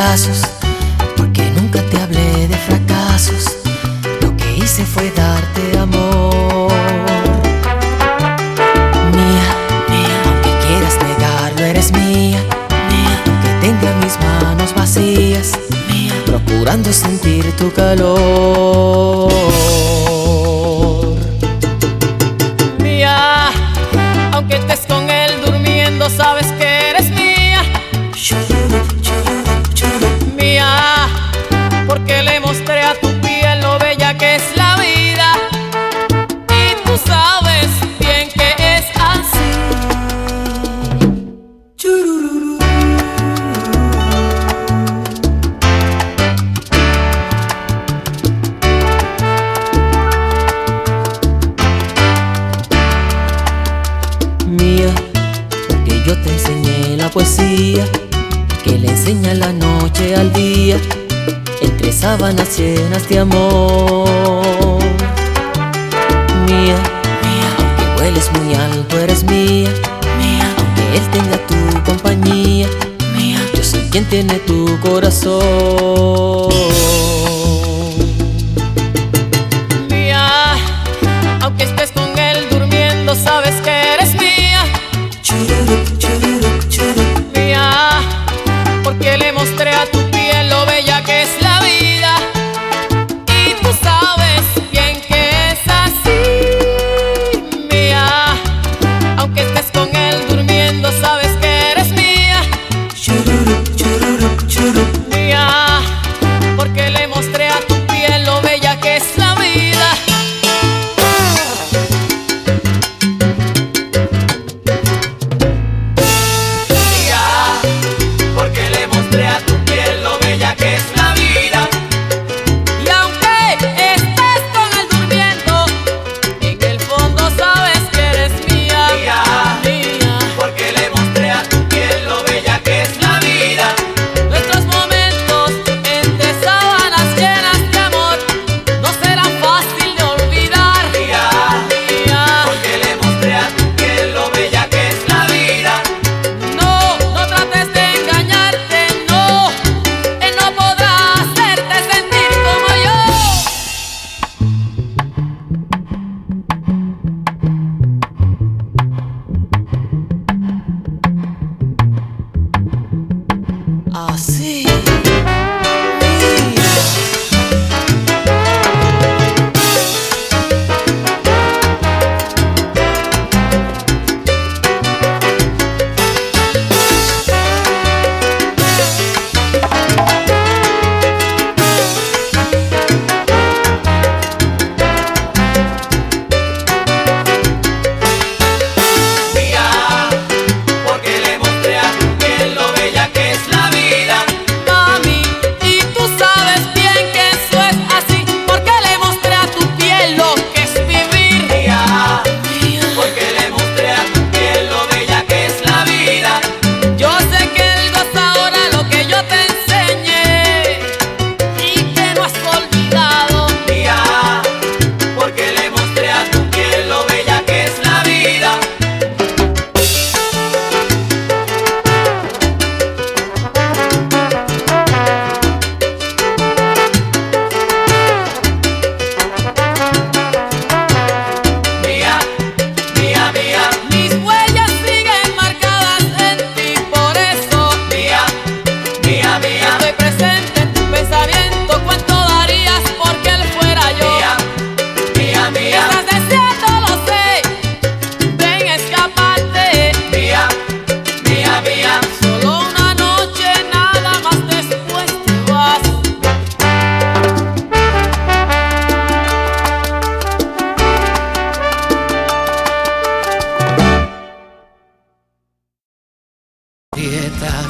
brazos, porque nunca te hablé de fracasos. Lo que hice fue darte amor. Mía, mía, aunque quieras negarlo, eres mía. Mía, aunque tenga mis manos vacías, mía, procurando sentir tu calor. Mía, aunque estés con él durmiendo, sabes que eres mía. Mía, porque le mostré a tu piel lo bella que es la vida, y tú sabes bien que es así. Mía, porque yo te enseñé la poesía que le enseña la noche al día, entre sábanas llenas de amor. Mía, mía, aunque vueles muy alto, eres mía. Mía, aunque él tenga tu compañía, mía, yo soy quien tiene tu corazón. Mía, aunque estés con él durmiendo, sabes que eres mía. Mía, porque le mostré a tu piel lo bella